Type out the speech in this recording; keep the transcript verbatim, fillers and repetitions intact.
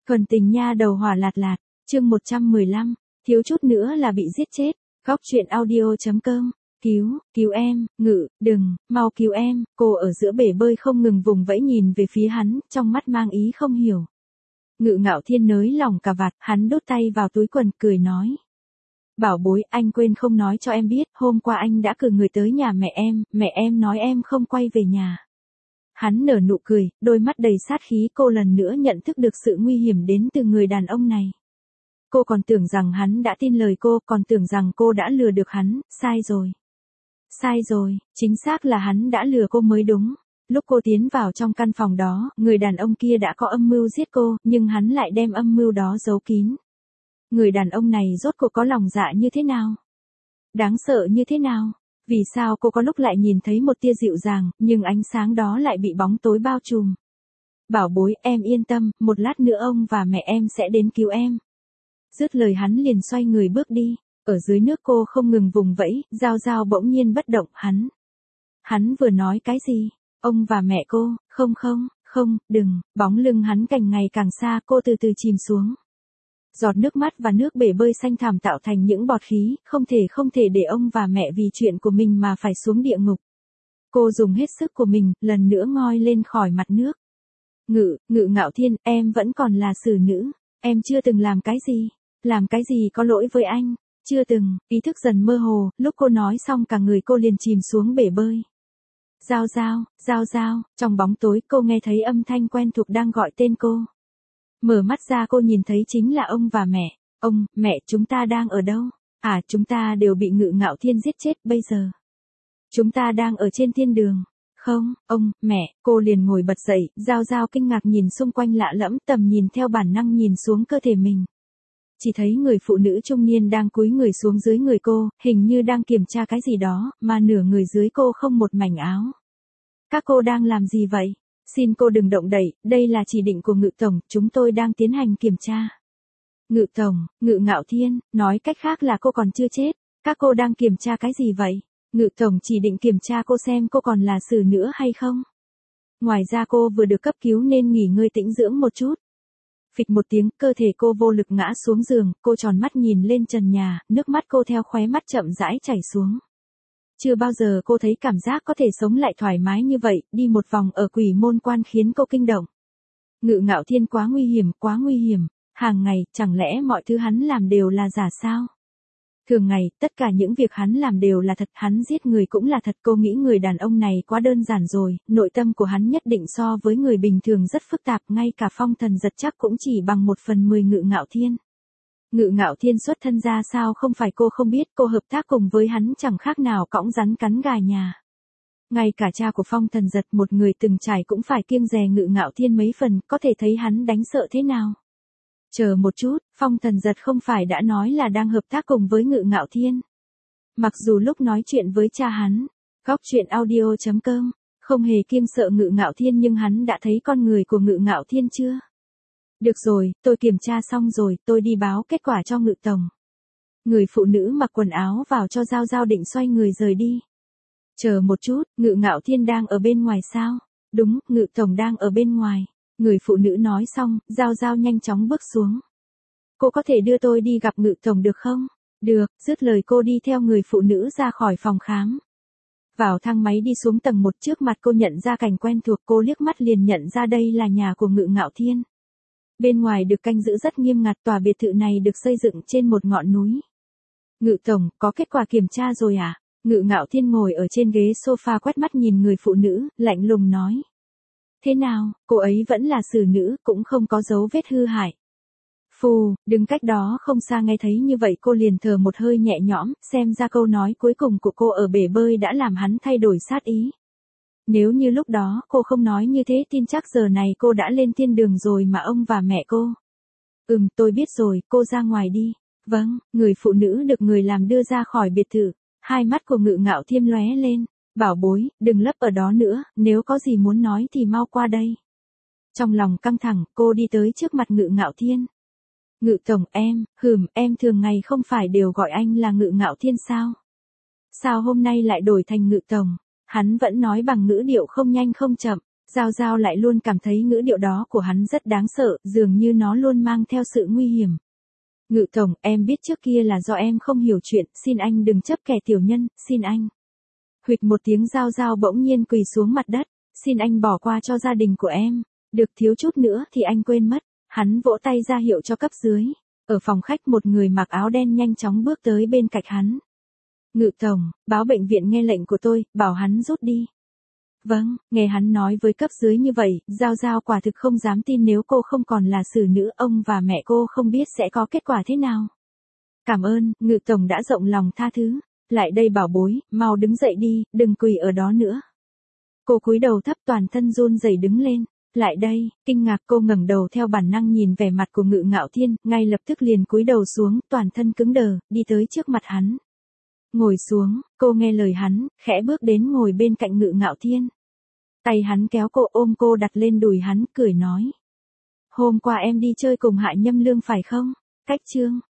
Thuần tình nha đầu hỏa lạt lạt, chương một trăm mười lăm, thiếu chút nữa là bị giết chết, góc truyện audio chấm com, cứu, cứu em, Ngự, đừng, mau cứu em, cô ở giữa bể bơi không ngừng vùng vẫy nhìn về phía hắn, trong mắt mang ý không hiểu. Ngự Ngạo Thiên nới lỏng cà vạt, hắn đút tay vào túi quần, cười nói. Bảo bối, anh quên không nói cho em biết, hôm qua anh đã cử người tới nhà mẹ em, mẹ em nói em không quay về nhà. Hắn nở nụ cười, đôi mắt đầy sát khí, cô lần nữa nhận thức được sự nguy hiểm đến từ người đàn ông này. Cô còn tưởng rằng hắn đã tin lời cô, còn tưởng rằng cô đã lừa được hắn, sai rồi. Sai rồi, chính xác là hắn đã lừa cô mới đúng. Lúc cô tiến vào trong căn phòng đó, người đàn ông kia đã có âm mưu giết cô, nhưng hắn lại đem âm mưu đó giấu kín. Người đàn ông này rốt cuộc có lòng dạ như thế nào? Đáng sợ như thế nào? Vì sao cô có lúc lại nhìn thấy một tia dịu dàng, nhưng ánh sáng đó lại bị bóng tối bao trùm? Bảo bối, em yên tâm, một lát nữa ông và mẹ em sẽ đến cứu em. Dứt lời hắn liền xoay người bước đi, ở dưới nước cô không ngừng vùng vẫy, Giao Giao bỗng nhiên bất động, hắn. Hắn vừa nói cái gì? Ông và mẹ cô, không không, không, đừng, bóng lưng hắn càng ngày càng xa, cô từ từ chìm xuống. Giọt nước mắt và nước bể bơi xanh thẳm tạo thành những bọt khí, không thể không thể để ông và mẹ vì chuyện của mình mà phải xuống địa ngục. Cô dùng hết sức của mình, lần nữa ngoi lên khỏi mặt nước. Ngự, Ngự Ngạo Thiên, em vẫn còn là xử nữ, em chưa từng làm cái gì, làm cái gì có lỗi với anh, chưa từng, ý thức dần mơ hồ, lúc cô nói xong cả người cô liền chìm xuống bể bơi. Giao Giao, Giao Giao, trong bóng tối cô nghe thấy âm thanh quen thuộc đang gọi tên cô. Mở mắt ra cô nhìn thấy chính là ông và mẹ. Ông, mẹ, chúng ta đang ở đâu? À, chúng ta đều bị Ngự Ngạo Thiên giết chết bây giờ. Chúng ta đang ở trên thiên đường. Không, ông, mẹ, cô liền ngồi bật dậy, Giao Giao kinh ngạc nhìn xung quanh lạ lẫm, tầm nhìn theo bản năng nhìn xuống cơ thể mình. Chỉ thấy người phụ nữ trung niên đang cúi người xuống dưới người cô, hình như đang kiểm tra cái gì đó, mà nửa người dưới cô không một mảnh áo. Các cô đang làm gì vậy? Xin cô đừng động đậy, đây là chỉ định của Ngự Tổng, chúng tôi đang tiến hành kiểm tra. Ngự Tổng, Ngự Ngạo Thiên, nói cách khác là cô còn chưa chết, các cô đang kiểm tra cái gì vậy? Ngự Tổng chỉ định kiểm tra cô xem cô còn là xử nữa hay không? Ngoài ra cô vừa được cấp cứu nên nghỉ ngơi tĩnh dưỡng một chút. Phịch một tiếng, cơ thể cô vô lực ngã xuống giường, cô tròn mắt nhìn lên trần nhà, nước mắt cô theo khóe mắt chậm rãi chảy xuống. Chưa bao giờ cô thấy cảm giác có thể sống lại thoải mái như vậy, đi một vòng ở Quỷ Môn Quan khiến cô kinh động. Ngự Ngạo Thiên quá nguy hiểm, quá nguy hiểm, hàng ngày, chẳng lẽ mọi thứ hắn làm đều là giả sao? Thường ngày, tất cả những việc hắn làm đều là thật, hắn giết người cũng là thật, cô nghĩ người đàn ông này quá đơn giản rồi, nội tâm của hắn nhất định so với người bình thường rất phức tạp, ngay cả Phong Thần Giật chắc cũng chỉ bằng một phần mười Ngự Ngạo Thiên. Ngự Ngạo Thiên xuất thân ra sao không phải cô không biết, cô hợp tác cùng với hắn chẳng khác nào cõng rắn cắn gà nhà. Ngay cả cha của Phong Thần Giật, một người từng trải cũng phải kiêng dè Ngự Ngạo Thiên mấy phần, có thể thấy hắn đánh sợ thế nào. Chờ một chút, Phong Thần Giật không phải đã nói là đang hợp tác cùng với Ngự Ngạo Thiên. Mặc dù lúc nói chuyện với cha hắn, góc truyện audio chấm com, không hề kiêng sợ Ngự Ngạo Thiên nhưng hắn đã thấy con người của Ngự Ngạo Thiên chưa? Được rồi, tôi kiểm tra xong rồi, tôi đi báo kết quả cho Ngự Tổng. Người phụ nữ mặc quần áo vào cho Giao Giao định xoay người rời đi. Chờ một chút, Ngự Ngạo Thiên đang ở bên ngoài sao? Đúng, Ngự Tổng đang ở bên ngoài. Người phụ nữ nói xong, Giao Giao nhanh chóng bước xuống. Cô có thể đưa tôi đi gặp Ngự Tổng được không? Được, dứt lời cô đi theo người phụ nữ ra khỏi phòng khám. Vào thang máy đi xuống tầng một, trước mặt cô nhận ra cảnh quen thuộc, cô liếc mắt liền nhận ra đây là nhà của Ngự Ngạo Thiên. Bên ngoài được canh giữ rất nghiêm ngặt, tòa biệt thự này được xây dựng trên một ngọn núi. Ngự Tổng, có kết quả kiểm tra rồi à? Ngự Ngạo Thiên ngồi ở trên ghế sofa quét mắt nhìn người phụ nữ, lạnh lùng nói. Thế nào, cô ấy vẫn là xử nữ, cũng không có dấu vết hư hại. Phù, đứng cách đó không xa nghe thấy như vậy cô liền thở một hơi nhẹ nhõm, xem ra câu nói cuối cùng của cô ở bể bơi đã làm hắn thay đổi sát ý. Nếu như lúc đó cô không nói như thế tin chắc giờ này cô đã lên thiên đường rồi mà ông và mẹ cô. Ừm, tôi biết rồi, cô ra ngoài đi. Vâng, người phụ nữ được người làm đưa ra khỏi biệt thự, hai mắt của Ngự Ngạo Thiên lóe lên. Bảo bối, đừng lấp ở đó nữa, nếu có gì muốn nói thì mau qua đây. Trong lòng căng thẳng, cô đi tới trước mặt Ngự Ngạo Thiên. Ngự Tổng, em, hừm, em thường ngày không phải đều gọi anh là Ngự Ngạo Thiên sao? Sao hôm nay lại đổi thành Ngự Tổng? Hắn vẫn nói bằng ngữ điệu không nhanh không chậm. Giao Giao lại luôn cảm thấy ngữ điệu đó của hắn rất đáng sợ, dường như nó luôn mang theo sự nguy hiểm. Ngự tổng, em biết trước kia là do em không hiểu chuyện, xin anh đừng chấp kẻ tiểu nhân, xin anh. Huỵch một tiếng Giao Giao bỗng nhiên quỳ xuống mặt đất, xin anh bỏ qua cho gia đình của em, được thiếu chút nữa thì anh quên mất, hắn vỗ tay ra hiệu cho cấp dưới. Ở phòng khách một người mặc áo đen nhanh chóng bước tới bên cạnh hắn. Ngự tổng, báo bệnh viện nghe lệnh của tôi, bảo hắn rút đi. Vâng, nghe hắn nói với cấp dưới như vậy, Giao Giao quả thực không dám tin nếu cô không còn là xử nữ, ông và mẹ cô không biết sẽ có kết quả thế nào. Cảm ơn, Ngự tổng đã rộng lòng tha thứ. Lại đây bảo bối, mau đứng dậy đi, đừng quỳ ở đó nữa. Cô cúi đầu thấp toàn thân run rẩy đứng lên. Lại đây, kinh ngạc cô ngẩng đầu theo bản năng nhìn vẻ mặt của Ngự Ngạo Thiên, ngay lập tức liền cúi đầu xuống, toàn thân cứng đờ, đi tới trước mặt hắn. Ngồi xuống, cô nghe lời hắn, khẽ bước đến ngồi bên cạnh Ngự Ngạo Thiên. Tay hắn kéo cô ôm cô đặt lên đùi hắn, cười nói. Hôm qua em đi chơi cùng Hạ Nhâm Lương phải không? Cách chương,